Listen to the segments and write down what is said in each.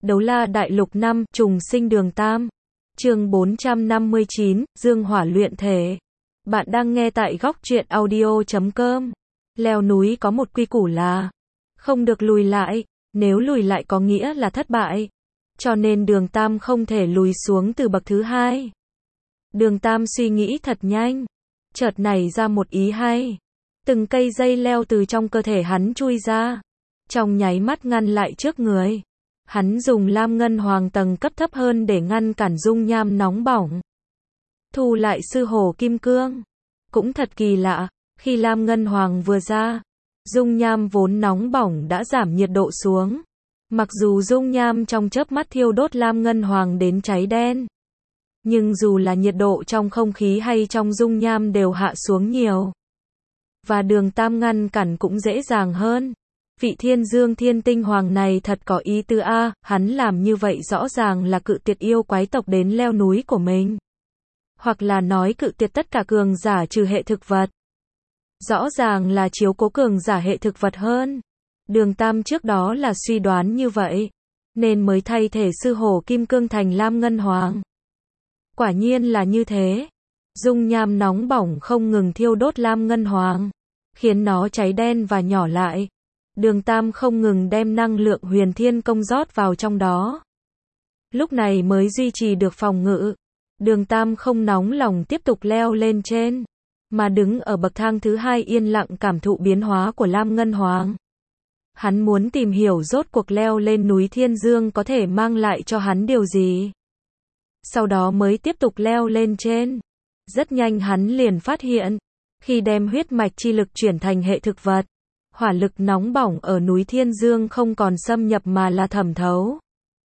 Đấu La Đại Lục 5, Trùng Sinh Đường Tam. Chương 459, Dương Hỏa Luyện Thể. Bạn đang nghe tại góc truyện audio.com. Leo núi có một quy củ là không được lùi lại, nếu lùi lại có nghĩa là thất bại. Cho nên Đường Tam không thể lùi xuống từ bậc thứ hai. Đường Tam suy nghĩ thật nhanh, chợt nảy ra một ý hay. Từng cây dây leo từ trong cơ thể hắn chui ra, trong nháy mắt ngăn lại trước người. Hắn dùng lam ngân hoàng tầng cấp thấp hơn để ngăn cản dung nham nóng bỏng. Thu lại sư hổ kim cương. Cũng thật kỳ lạ, khi lam ngân hoàng vừa ra, dung nham vốn nóng bỏng đã giảm nhiệt độ xuống. Mặc dù dung nham trong chớp mắt thiêu đốt lam ngân hoàng đến cháy đen, nhưng dù là nhiệt độ trong không khí hay trong dung nham đều hạ xuống nhiều. Và Đường Tam ngăn cản cũng dễ dàng hơn. Vị Thiên Dương Thiên Tinh Hoàng này thật có ý tứ a, hắn làm như vậy rõ ràng là cự tuyệt yêu quái tộc đến leo núi của mình. Hoặc là nói cự tuyệt tất cả cường giả trừ hệ thực vật. Rõ ràng là chiếu cố cường giả hệ thực vật hơn. Đường Tam trước đó là suy đoán như vậy, nên mới thay thể sư hổ kim cương thành lam ngân hoàng. Quả nhiên là như thế. Dung nham nóng bỏng không ngừng thiêu đốt lam ngân hoàng, khiến nó cháy đen và nhỏ lại. Đường Tam không ngừng đem năng lượng huyền thiên công rót vào trong đó. Lúc này mới duy trì được phòng ngự. Đường Tam không nóng lòng tiếp tục leo lên trên, mà đứng ở bậc thang thứ hai yên lặng cảm thụ biến hóa của lam ngân hoàng. Hắn muốn tìm hiểu rốt cuộc leo lên núi Thiên Dương có thể mang lại cho hắn điều gì. Sau đó mới tiếp tục leo lên trên. Rất nhanh hắn liền phát hiện, khi đem huyết mạch chi lực chuyển thành hệ thực vật, hỏa lực nóng bỏng ở núi Thiên Dương không còn xâm nhập mà là thẩm thấu.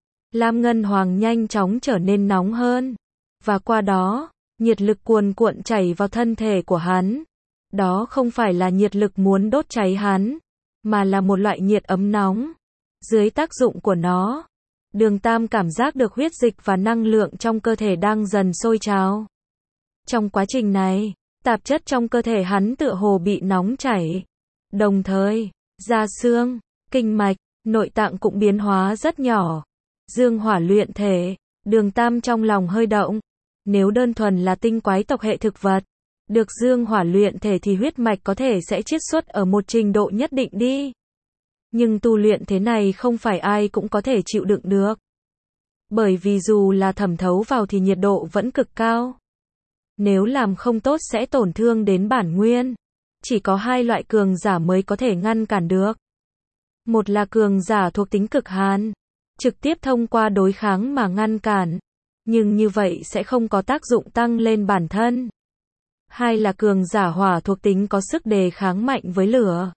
Lam ngân hoàng nhanh chóng trở nên nóng hơn, và qua đó, nhiệt lực cuồn cuộn chảy vào thân thể của hắn. Đó không phải là nhiệt lực muốn đốt cháy hắn, mà là một loại nhiệt ấm nóng. Dưới tác dụng của nó, Đường Tam cảm giác được huyết dịch và năng lượng trong cơ thể đang dần sôi trào. Trong quá trình này, tạp chất trong cơ thể hắn tựa hồ bị nóng chảy. Đồng thời, da xương, kinh mạch, nội tạng cũng biến hóa rất nhỏ. Dương hỏa luyện thể, Đường Tam trong lòng hơi động. Nếu đơn thuần là tinh quái tộc hệ thực vật, được dương hỏa luyện thể thì huyết mạch có thể sẽ chiết xuất ở một trình độ nhất định đi. Nhưng tu luyện thế này không phải ai cũng có thể chịu đựng được. Bởi vì dù là thẩm thấu vào thì nhiệt độ vẫn cực cao. Nếu làm không tốt sẽ tổn thương đến bản nguyên. Chỉ có hai loại cường giả mới có thể ngăn cản được. Một là cường giả thuộc tính cực hàn, trực tiếp thông qua đối kháng mà ngăn cản. Nhưng như vậy sẽ không có tác dụng tăng lên bản thân. Hai là cường giả hỏa thuộc tính có sức đề kháng mạnh với lửa.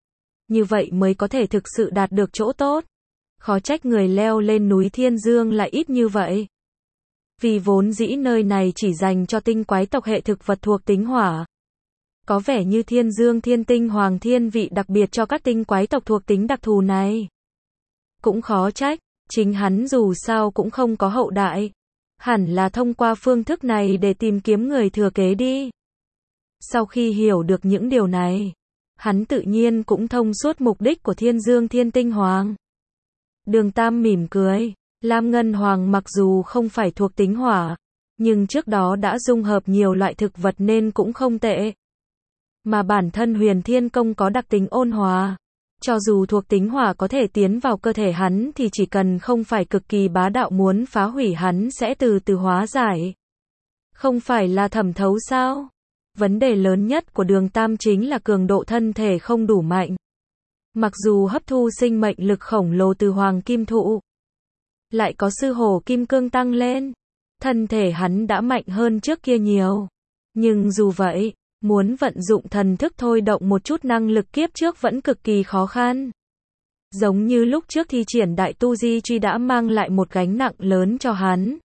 Như vậy mới có thể thực sự đạt được chỗ tốt. Khó trách người leo lên núi Thiên Dương lại ít như vậy. Vì vốn dĩ nơi này chỉ dành cho tinh quái tộc hệ thực vật thuộc tính hỏa. Có vẻ như Thiên Dương Thiên Tinh Hoàng thiên vị đặc biệt cho các tinh quái tộc thuộc tính đặc thù này. Cũng khó trách, chính hắn dù sao cũng không có hậu đại. Hẳn là thông qua phương thức này để tìm kiếm người thừa kế đi. Sau khi hiểu được những điều này, hắn tự nhiên cũng thông suốt mục đích của Thiên Dương Thiên Tinh Hoàng. Đường Tam mỉm cười, lam ngân hoàng mặc dù không phải thuộc tính hỏa, nhưng trước đó đã dung hợp nhiều loại thực vật nên cũng không tệ. Mà bản thân huyền thiên công có đặc tính ôn hòa. Cho dù thuộc tính hỏa có thể tiến vào cơ thể hắn thì chỉ cần không phải cực kỳ bá đạo muốn phá hủy hắn sẽ từ từ hóa giải. Không phải là thẩm thấu sao? Vấn đề lớn nhất của Đường Tam chính là cường độ thân thể không đủ mạnh. Mặc dù hấp thu sinh mệnh lực khổng lồ từ hoàng kim thụ, lại có sư hổ kim cương tăng lên, thân thể hắn đã mạnh hơn trước kia nhiều. Nhưng dù vậy, muốn vận dụng thần thức thôi động một chút năng lực kiếp trước vẫn cực kỳ khó khăn. Giống như lúc trước thi triển đại tu di truy đã mang lại một gánh nặng lớn cho hắn.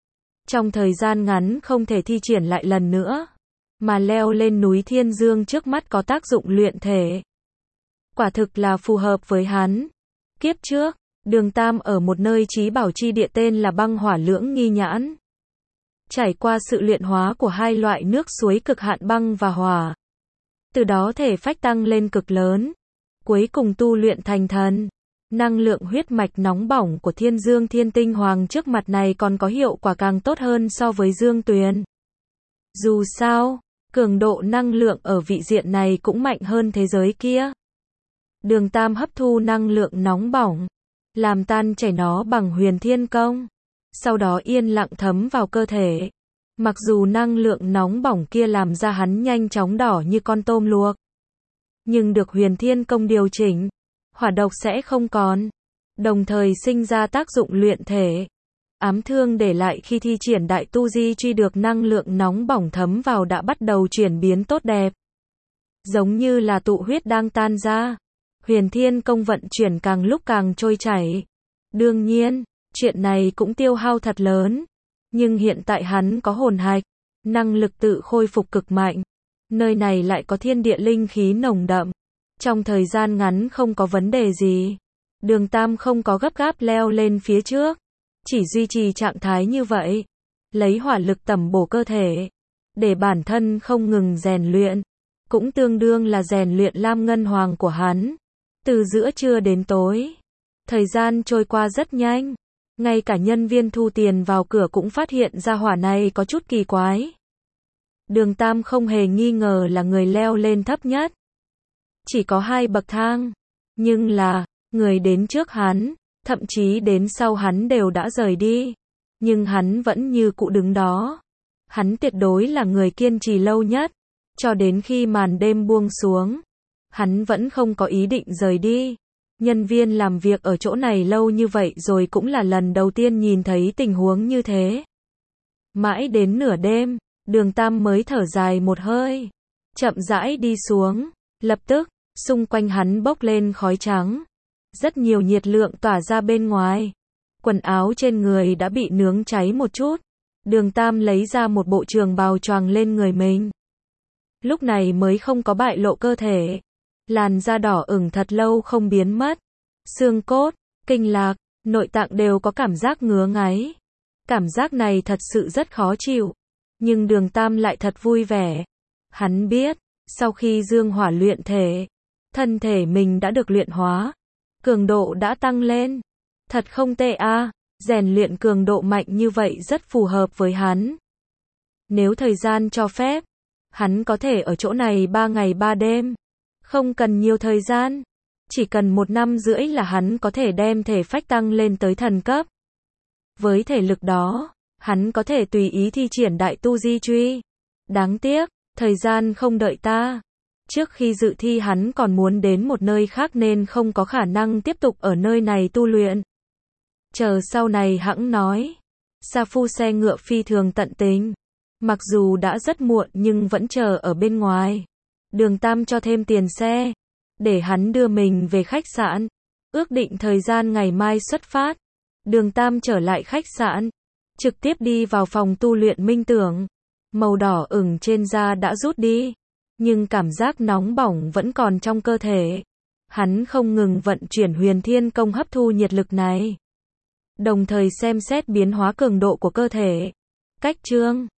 Trong thời gian ngắn không thể thi triển lại lần nữa, mà leo lên núi Thiên Dương trước mắt có tác dụng luyện thể. Quả thực là phù hợp với hắn. Kiếp trước, Đường Tam ở một nơi trí bảo chi địa tên là băng hỏa lưỡng nghi nhãn. Trải qua sự luyện hóa của hai loại nước suối cực hạn băng và hỏa. Từ đó thể phách tăng lên cực lớn. Cuối cùng tu luyện thành thần. Năng lượng huyết mạch nóng bỏng của Thiên Dương Thiên Tinh Hoàng trước mặt này còn có hiệu quả càng tốt hơn so với Dương Tuyền. Dù sao, cường độ năng lượng ở vị diện này cũng mạnh hơn thế giới kia. Đường Tam hấp thu năng lượng nóng bỏng, làm tan chảy nó bằng huyền thiên công, sau đó yên lặng thấm vào cơ thể. Mặc dù năng lượng nóng bỏng kia làm da hắn nhanh chóng đỏ như con tôm luộc, nhưng được huyền thiên công điều chỉnh, hỏa độc sẽ không còn, đồng thời sinh ra tác dụng luyện thể. Ám thương để lại khi thi triển đại tu di truy được năng lượng nóng bỏng thấm vào đã bắt đầu chuyển biến tốt đẹp. Giống như là tụ huyết đang tan ra. Huyền thiên công vận chuyển càng lúc càng trôi chảy. Đương nhiên, chuyện này cũng tiêu hao thật lớn. Nhưng hiện tại hắn có hồn hạch, năng lực tự khôi phục cực mạnh. Nơi này lại có thiên địa linh khí nồng đậm. Trong thời gian ngắn không có vấn đề gì. Đường Tam không có gấp gáp leo lên phía trước. Chỉ duy trì trạng thái như vậy. Lấy hỏa lực tẩm bổ cơ thể. Để bản thân không ngừng rèn luyện. Cũng tương đương là rèn luyện Lam Ngân Hoàng của hắn. Từ giữa trưa đến tối. Thời gian trôi qua rất nhanh. Ngay cả nhân viên thu tiền vào cửa cũng phát hiện ra hỏa này có chút kỳ quái. Đường Tam không hề nghi ngờ là người leo lên thấp nhất. Chỉ có 2 bậc thang. Nhưng là, người đến trước hắn, thậm chí đến sau hắn đều đã rời đi. Nhưng hắn vẫn như cũ đứng đó. Hắn tuyệt đối là người kiên trì lâu nhất. Cho đến khi màn đêm buông xuống. Hắn vẫn không có ý định rời đi. Nhân viên làm việc ở chỗ này lâu như vậy rồi cũng là lần đầu tiên nhìn thấy tình huống như thế. Mãi đến nửa đêm, Đường Tam mới thở dài một hơi. Chậm rãi đi xuống. Lập tức, xung quanh hắn bốc lên khói trắng. Rất nhiều nhiệt lượng tỏa ra bên ngoài. Quần áo trên người đã bị nướng cháy một chút. Đường Tam lấy ra một bộ trường bào choàng lên người mình. Lúc này mới không có bại lộ cơ thể. Làn da đỏ ửng thật lâu không biến mất. Xương cốt, kinh lạc, nội tạng đều có cảm giác ngứa ngáy. Cảm giác này thật sự rất khó chịu. Nhưng Đường Tam lại thật vui vẻ. Hắn biết, sau khi dương hỏa luyện thể, thân thể mình đã được luyện hóa. Cường độ đã tăng lên. Thật không tệ a, rèn luyện cường độ mạnh như vậy rất phù hợp với hắn. Nếu thời gian cho phép, hắn có thể ở chỗ này 3 ngày 3 đêm. Không cần nhiều thời gian. Chỉ cần 1 năm rưỡi là hắn có thể đem thể phách tăng lên tới thần cấp. Với thể lực đó, hắn có thể tùy ý thi triển đại tu di truy. Đáng tiếc, thời gian không đợi ta. Trước khi dự thi hắn còn muốn đến một nơi khác nên không có khả năng tiếp tục ở nơi này tu luyện. Chờ sau này hẵng nói. Sa Phu xe ngựa phi thường tận tình. Mặc dù đã rất muộn nhưng vẫn chờ ở bên ngoài. Đường Tam cho thêm tiền xe. Để hắn đưa mình về khách sạn. Ước định thời gian ngày mai xuất phát. Đường Tam trở lại khách sạn. Trực tiếp đi vào phòng tu luyện minh tưởng. Màu đỏ ửng trên da đã rút đi. Nhưng cảm giác nóng bỏng vẫn còn trong cơ thể. Hắn không ngừng vận chuyển huyền thiên công hấp thu nhiệt lực này. Đồng thời xem xét biến hóa cường độ của cơ thể. Cách chương